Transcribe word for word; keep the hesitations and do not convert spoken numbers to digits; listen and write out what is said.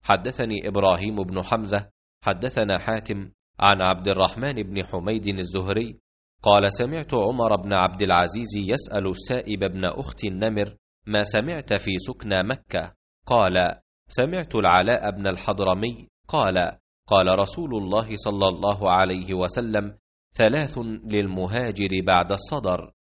حدثني إبراهيم بن حمزة حدثنا حاتم عن عبد الرحمن بن حميد الزهري قال سمعت عمر بن عبد العزيز يسأل السائب بن أخت النمر ما سمعت في سكنى مكة؟ قال سمعت العلاء بن الحضرمي قال قال رسول الله صلى الله عليه وسلم ثلاث للمهاجر بعد الصدر: